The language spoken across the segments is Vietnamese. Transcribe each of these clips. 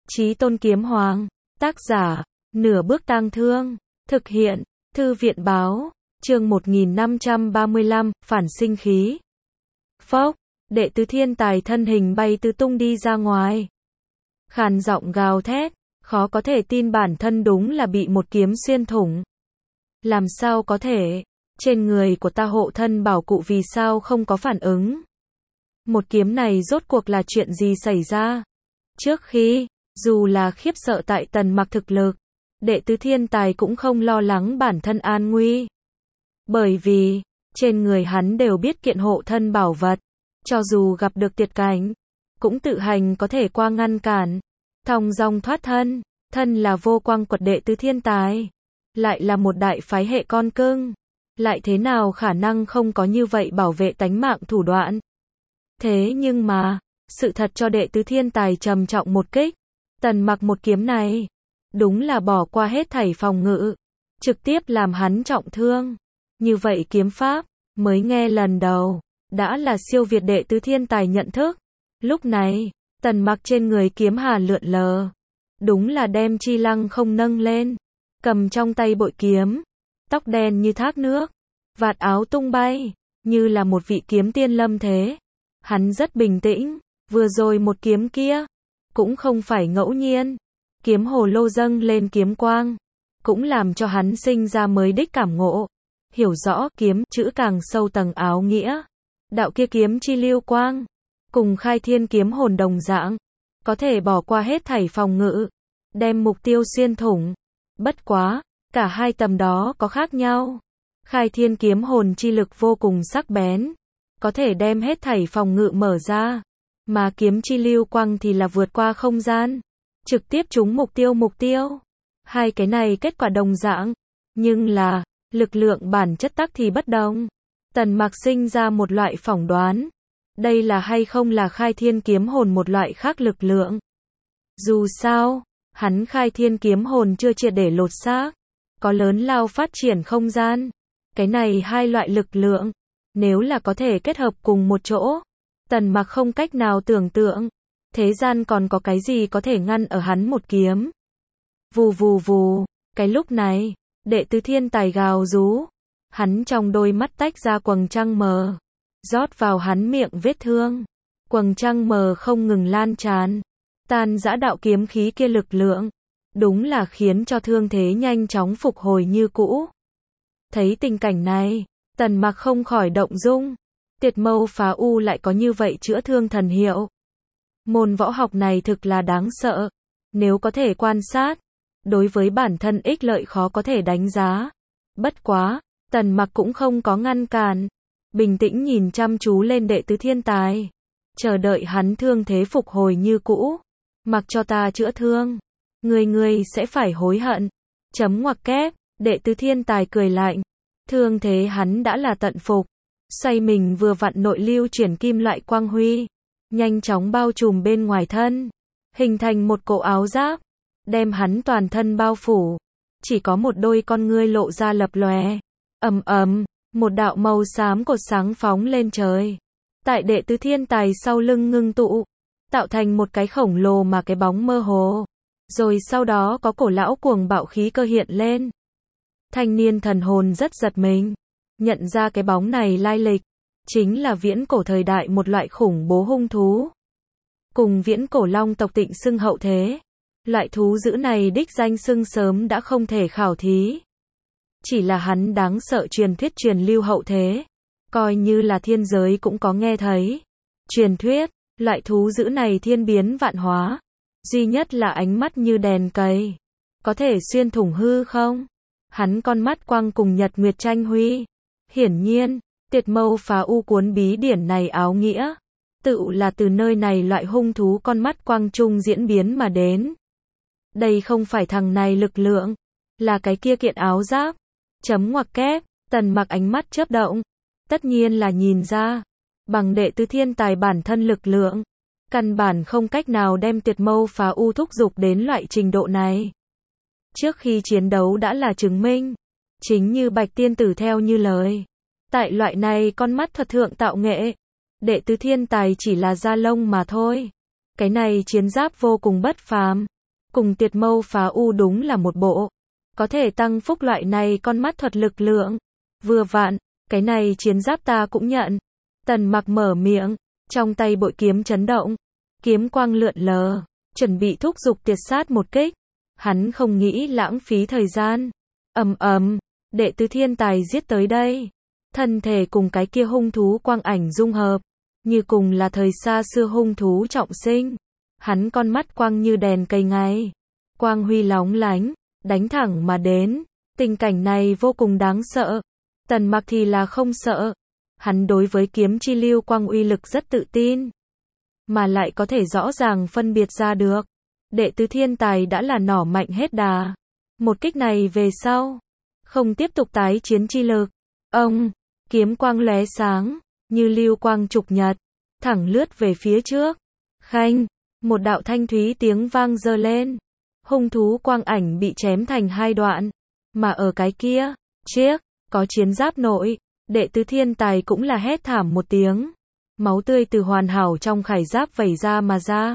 Chí Tôn Kiếm Hoàng, tác giả, Nửa Bước Tang Thương, thực hiện, Thư viện báo, chương 1535, phản sinh khí. Phốc, đệ tứ thiên tài thân hình bay tứ tung đi ra ngoài. Khàn giọng gào thét, khó có thể tin bản thân đúng là bị một kiếm xuyên thủng. Làm sao có thể, trên người của ta hộ thân bảo cụ vì sao không có phản ứng? Một kiếm này rốt cuộc là chuyện gì xảy ra? Trước khi, dù là khiếp sợ tại Tần Mặc thực lực, đệ tứ thiên tài cũng không lo lắng bản thân an nguy. Bởi vì, trên người hắn đều biết kiện hộ thân bảo vật, cho dù gặp được tuyệt cảnh, cũng tự hành có thể qua ngăn cản, thong dong thoát thân. Thân là vô quang quật đệ tứ thiên tài, lại là một đại phái hệ con cưng, lại thế nào khả năng không có như vậy bảo vệ tánh mạng thủ đoạn. Thế nhưng mà, sự thật cho đệ tứ thiên tài trầm trọng một kích. Tần Mặc một kiếm này, đúng là bỏ qua hết thảy phòng ngự, trực tiếp làm hắn trọng thương. Như vậy kiếm pháp, mới nghe lần đầu, đã là siêu việt đệ tứ thiên tài nhận thức. Lúc này, Tần Mặc trên người kiếm hà lượn lờ, đúng là đem chi lăng không nâng lên, cầm trong tay bội kiếm, tóc đen như thác nước, vạt áo tung bay, như là một vị kiếm tiên lâm thế. Hắn rất bình tĩnh, vừa rồi một kiếm kia, cũng không phải ngẫu nhiên. Kiếm hồ lô dâng lên kiếm quang, cũng làm cho hắn sinh ra mới đích cảm ngộ. Hiểu rõ kiếm chữ càng sâu tầng áo nghĩa. Đạo kia kiếm chi lưu quang, cùng khai thiên kiếm hồn đồng dạng, có thể bỏ qua hết thảy phòng ngự, đem mục tiêu xuyên thủng. Bất quá, cả hai tầm đó có khác nhau. Khai thiên kiếm hồn chi lực vô cùng sắc bén, có thể đem hết thảy phòng ngự mở ra. Mà kiếm chi lưu quang thì là vượt qua không gian, trực tiếp trúng mục tiêu. Hai cái này kết quả đồng dạng, nhưng là, lực lượng bản chất tắc thì bất đồng. Tần Mặc sinh ra một loại phỏng đoán, đây là hay không là khai thiên kiếm hồn một loại khác lực lượng. Dù sao, hắn khai thiên kiếm hồn chưa triệt để lột xác, có lớn lao phát triển không gian. Cái này hai loại lực lượng, nếu là có thể kết hợp cùng một chỗ, Tần Mặc không cách nào tưởng tượng, thế gian còn có cái gì có thể ngăn ở hắn một kiếm. Vù vù vù, cái lúc này, đệ tứ thiên tài gào rú, hắn trong đôi mắt tách ra quầng trăng mờ, rót vào hắn miệng vết thương. Quầng trăng mờ không ngừng lan tràn, tan rã đạo kiếm khí kia lực lượng, đúng là khiến cho thương thế nhanh chóng phục hồi như cũ. Thấy tình cảnh này, Tần Mặc không khỏi động dung. Tiệt mâu phá u lại có như vậy chữa thương thần hiệu. Môn võ học này thực là đáng sợ. Nếu có thể quan sát, đối với bản thân ích lợi khó có thể đánh giá. Bất quá, Tần Mặc cũng không có ngăn cản, bình tĩnh nhìn chăm chú lên đệ tứ thiên tài, chờ đợi hắn thương thế phục hồi như cũ. Mặc cho ta chữa thương, ngươi sẽ phải hối hận. Chấm ngoặc kép, đệ tứ thiên tài cười lạnh. Thương thế hắn đã là tận phục. Xoay mình vừa vặn nội lưu chuyển kim loại quang huy, nhanh chóng bao trùm bên ngoài thân, hình thành một cổ áo giáp, đem hắn toàn thân bao phủ. Chỉ có một đôi con ngươi lộ ra lập lòe. Ầm ầm, một đạo màu xám cột sáng phóng lên trời. Tại đệ tứ thiên tài sau lưng ngưng tụ, tạo thành một cái khổng lồ mà cái bóng mơ hồ. Rồi sau đó có cổ lão cuồng bạo khí cơ hiện lên. Thanh niên thần hồn rất giật mình, nhận ra cái bóng này lai lịch, chính là viễn cổ thời đại một loại khủng bố hung thú. Cùng viễn cổ long tộc Tịnh xưng hậu thế. Loại thú dữ này đích danh xưng sớm đã không thể khảo thí. Chỉ là hắn đáng sợ truyền thuyết truyền lưu hậu thế, coi như là thiên giới cũng có nghe thấy. Truyền thuyết, loại thú dữ này thiên biến vạn hóa, duy nhất là ánh mắt như đèn cầy, có thể xuyên thủng hư không. Hắn con mắt quang cùng nhật nguyệt tranh huy. Hiển nhiên, tiệt mâu phá u cuốn bí điển này áo nghĩa, tự là từ nơi này loại hung thú con mắt quang trung diễn biến mà đến. Đây không phải thằng này lực lượng, là cái kia kiện áo giáp. Chấm ngoặc kép, Tần Mặc ánh mắt chớp động, tất nhiên là nhìn ra, bằng đệ tứ thiên tài bản thân lực lượng, căn bản không cách nào đem tiệt mâu phá u thúc giục đến loại trình độ này. Trước khi chiến đấu đã là chứng minh, chính như Bạch tiên tử theo như lời. Tại loại này con mắt thuật thượng tạo nghệ, đệ tứ thiên tài chỉ là da lông mà thôi. Cái này chiến giáp vô cùng bất phàm, cùng Tiệt Mâu Phá U đúng là một bộ. Có thể tăng phúc loại này con mắt thuật lực lượng. Vừa vặn, cái này chiến giáp ta cũng nhận. Tần Mặc mở miệng, trong tay bội kiếm chấn động, kiếm quang lượn lờ, chuẩn bị thúc giục tiệt sát một kích. Hắn không nghĩ lãng phí thời gian. Ầm ầm, đệ tứ thiên tài giết tới đây. Thân thể cùng cái kia hung thú quang ảnh dung hợp, như cùng là thời xa xưa hung thú trọng sinh. Hắn con mắt quang như đèn cây ngay, quang huy lóng lánh, đánh thẳng mà đến. Tình cảnh này vô cùng đáng sợ. Tần Mặc thì là không sợ. Hắn đối với kiếm chi lưu quang uy lực rất tự tin, mà lại có thể rõ ràng phân biệt ra được. Đệ tứ thiên tài đã là nỏ mạnh hết đà. Một kích này về sau, không tiếp tục tái chiến chi lực. Ông, kiếm quang lóe sáng, như lưu quang trục nhật, thẳng lướt về phía trước. Khanh, một đạo thanh thúy tiếng vang dơ lên. Hung thú quang ảnh bị chém thành hai đoạn. Mà ở cái kia, chiếc, có chiến giáp nội, đệ tứ thiên tài cũng là hét thảm một tiếng. Máu tươi từ hoàn hảo trong khải giáp vẩy ra mà ra.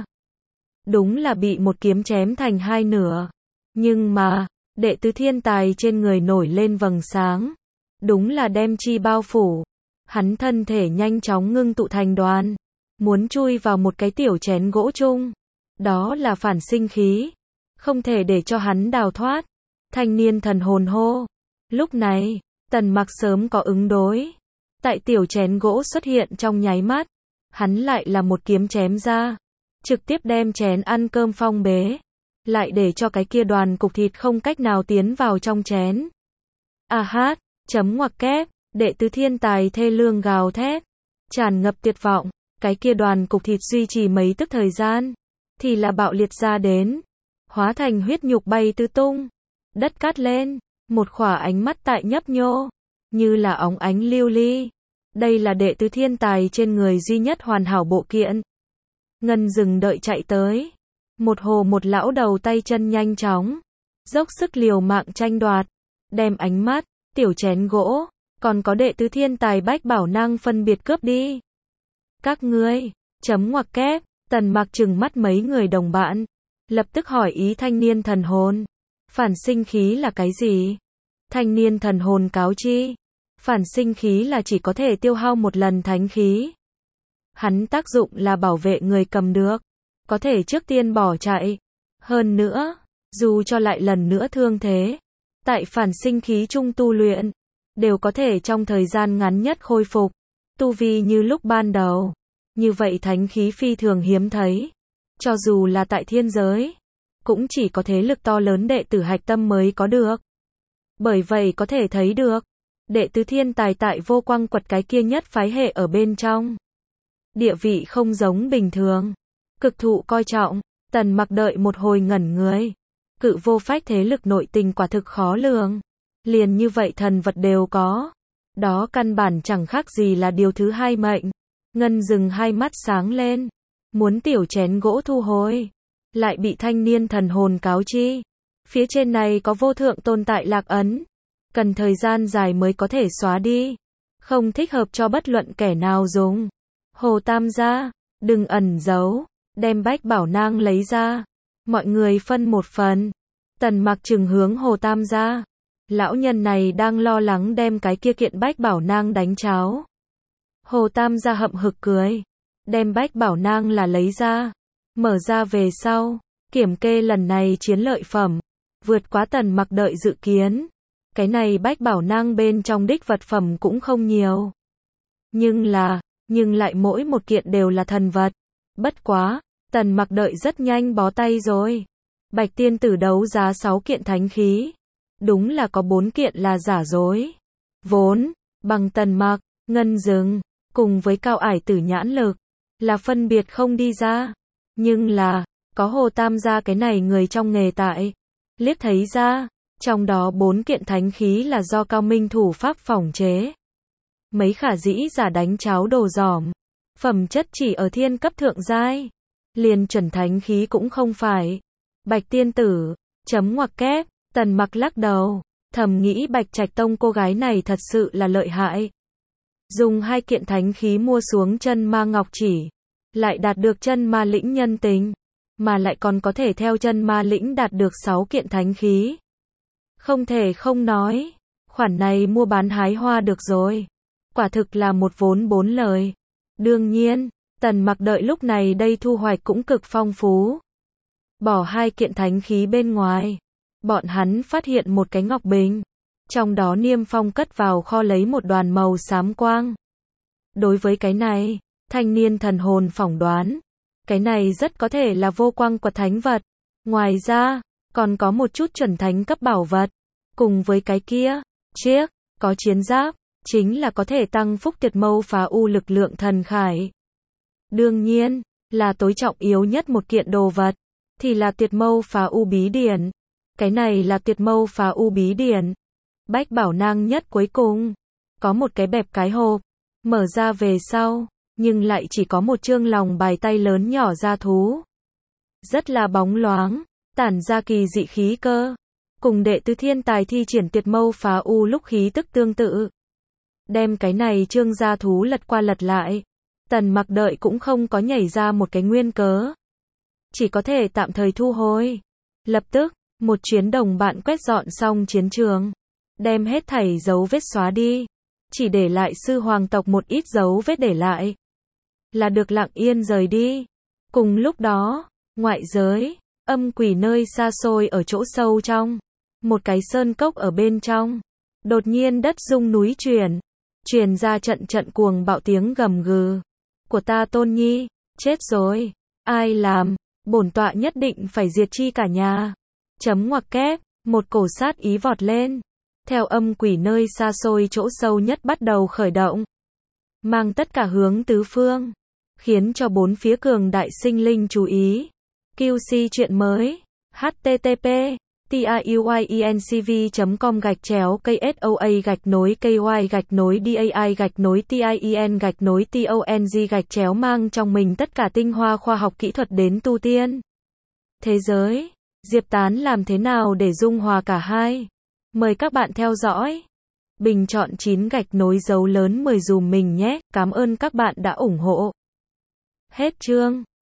Đúng là bị một kiếm chém thành hai nửa. Nhưng mà, đệ tứ thiên tài trên người nổi lên vầng sáng. Đúng là đem chi bao phủ. Hắn thân thể nhanh chóng ngưng tụ thành đoàn. Muốn chui vào một cái tiểu chén gỗ chung. Đó là phản sinh khí. Không thể để cho hắn đào thoát. Thanh niên thần hồn hô. Lúc này, Tần Mặc sớm có ứng đối. Tại tiểu chén gỗ xuất hiện trong nháy mắt. Hắn lại là một kiếm chém ra. Trực tiếp đem chén ăn cơm phong bế. Lại để cho cái kia đoàn cục thịt không cách nào tiến vào trong chén. A hát, chấm ngoặc kép, đệ tứ thiên tài thê lương gào thét. Tràn ngập tuyệt vọng, cái kia đoàn cục thịt duy trì mấy tức thời gian. Thì là bạo liệt ra đến. Hóa thành huyết nhục bay tứ tung. Đất cát lên, một khỏa ánh mắt tại nhấp nhô. Như là óng ánh lưu ly. Đây là đệ tứ thiên tài trên người duy nhất hoàn hảo bộ kiện. Ngân dừng đợi chạy tới. Một hồ một lão đầu tay chân nhanh chóng. Dốc sức liều mạng tranh đoạt. Đem ánh mắt, tiểu chén gỗ, còn có đệ tứ thiên tài bách bảo năng phân biệt cướp đi. Các ngươi, chấm ngoặc kép, Tần Mặc trừng mắt mấy người đồng bạn. Lập tức hỏi ý thanh niên thần hồn. Phản sinh khí là cái gì? Thanh niên thần hồn cáo chi. Phản sinh khí là chỉ có thể tiêu hao một lần thánh khí. Hắn tác dụng là bảo vệ người cầm được. Có thể trước tiên bỏ chạy. Hơn nữa, dù cho lại lần nữa thương thế, tại phản sinh khí trung tu luyện, đều có thể trong thời gian ngắn nhất khôi phục. Tu vi như lúc ban đầu. Như vậy thánh khí phi thường hiếm thấy. Cho dù là tại thiên giới, cũng chỉ có thế lực to lớn đệ tử hạch tâm mới có được. Bởi vậy có thể thấy được, đệ tứ thiên tài tại vô quang quật cái kia nhất phái hệ ở bên trong. Địa vị không giống bình thường. Cực thụ coi trọng. Tần Mặc đợi một hồi ngẩn người. Cự vô phách thế lực nội tình quả thực khó lường. Liền như vậy thần vật đều có. Đó căn bản chẳng khác gì là điều thứ hai mệnh. Ngân dừng hai mắt sáng lên. Muốn tiểu chén gỗ thu hồi. Lại bị thanh niên thần hồn cáo chi. Phía trên này có vô thượng tồn tại lạc ấn. Cần thời gian dài mới có thể xóa đi. Không thích hợp cho bất luận kẻ nào dùng. Hồ Tam gia, đừng ẩn giấu. Đem bách bảo nang lấy ra. Mọi người phân một phần. Tần Mặc trừng hướng Hồ Tam gia. Lão nhân này đang lo lắng đem cái kia kiện bách bảo nang đánh cháo. Hồ Tam gia hậm hực cười. Đem bách bảo nang là lấy ra. Mở ra về sau. Kiểm kê lần này chiến lợi phẩm. Vượt quá Tần Mặc đợi dự kiến. Cái này bách bảo nang bên trong đích vật phẩm cũng không nhiều. Nhưng lại mỗi một kiện đều là thần vật. Bất quá, Tần Mặc đợi rất nhanh bó tay rồi. Bạch tiên tử đấu giá 6 kiện thánh khí. Đúng là có 4 kiện là giả dối. Vốn, bằng Tần Mặc, Ngân Dừng, cùng với Cao Ải Tử nhãn lực, là phân biệt không đi ra. Nhưng là, có Hồ Tam gia cái này người trong nghề tại. Liếc thấy ra, trong đó 4 kiện thánh khí là do cao minh thủ pháp phỏng chế. Mấy khả dĩ giả đánh cháo đồ giỏm. Phẩm chất chỉ ở thiên cấp thượng giai. Liền chuẩn thánh khí cũng không phải. Bạch tiên tử, chấm ngoặc kép, Tần Mặc lắc đầu. Thầm nghĩ Bạch Trạch Tông cô gái này thật sự là lợi hại. Dùng 2 kiện thánh khí mua xuống chân ma ngọc chỉ. Lại đạt được chân ma lĩnh nhân tính. mà lại còn có thể theo chân ma lĩnh đạt được 6 kiện thánh khí. Không thể không nói, khoản này mua bán hái hoa được rồi. Quả thực là một vốn 4 lời. Đương nhiên, Tần Mặc đợi lúc này đây thu hoạch cũng cực phong phú. Bỏ 2 kiện thánh khí bên ngoài, bọn hắn phát hiện một cái ngọc bình. Trong đó Niêm Phong cất vào kho lấy một đoàn màu xám quang. Đối với cái này, thanh niên thần hồn phỏng đoán, cái này rất có thể là vô quang quật thánh vật. Ngoài ra, còn có một chút chuẩn thánh cấp bảo vật. Cùng với cái kia, chiếc, có chiến giáp, chính là có thể tăng phúc Tiệt Mâu Phá U lực lượng thần khải. Đương nhiên, là tối trọng yếu nhất một kiện đồ vật, thì là Tiệt Mâu Phá U bí điển. Cái này là Tiệt Mâu Phá U bí điển. Bách bảo nang nhất cuối cùng, có một cái bẹp cái hộp, mở ra về sau, nhưng lại chỉ có một chương lòng bài tay lớn nhỏ da thú. Rất là bóng loáng, tản ra kỳ dị khí cơ. Cùng đệ tứ thiên tài thi triển Tiệt Mâu Phá U lúc khí tức tương tự. Đem cái này chương da thú lật qua lật lại. Tần Mặc đợi cũng không có nhảy ra một cái nguyên cớ. Chỉ có thể tạm thời thu hồi. Lập tức, một chuyến đồng bạn quét dọn xong chiến trường. Đem hết thảy dấu vết xóa đi. Chỉ để lại sư hoàng tộc một ít dấu vết để lại. Là được lặng yên rời đi. Cùng lúc đó, ngoại giới, âm quỷ nơi xa xôi ở chỗ sâu trong. Một cái sơn cốc ở bên trong. Đột nhiên đất rung núi chuyển. Truyền ra trận trận cuồng bạo tiếng gầm gừ. Của ta Tôn Nhi, chết rồi. Ai làm, bổn tọa nhất định phải diệt chi cả nhà. Chấm ngoặc kép, một cổ sát ý vọt lên. Theo âm quỷ nơi xa xôi chỗ sâu nhất bắt đầu khởi động. Mang tất cả hướng tứ phương. Khiến cho bốn phía cường đại sinh linh chú ý. QC chuyện mới. http tiyuinCV.com/KSOA-KOI-DAI-TIEN-TONG mang trong mình tất cả tinh hoa khoa học kỹ thuật đến tu tiên. Thế giới, Diệp Tán làm thế nào để dung hòa cả hai? Mời các bạn theo dõi. Bình chọn 9 gạch nối dấu lớn 10 dùm mình nhé. Cảm ơn các bạn đã ủng hộ. Hết chương.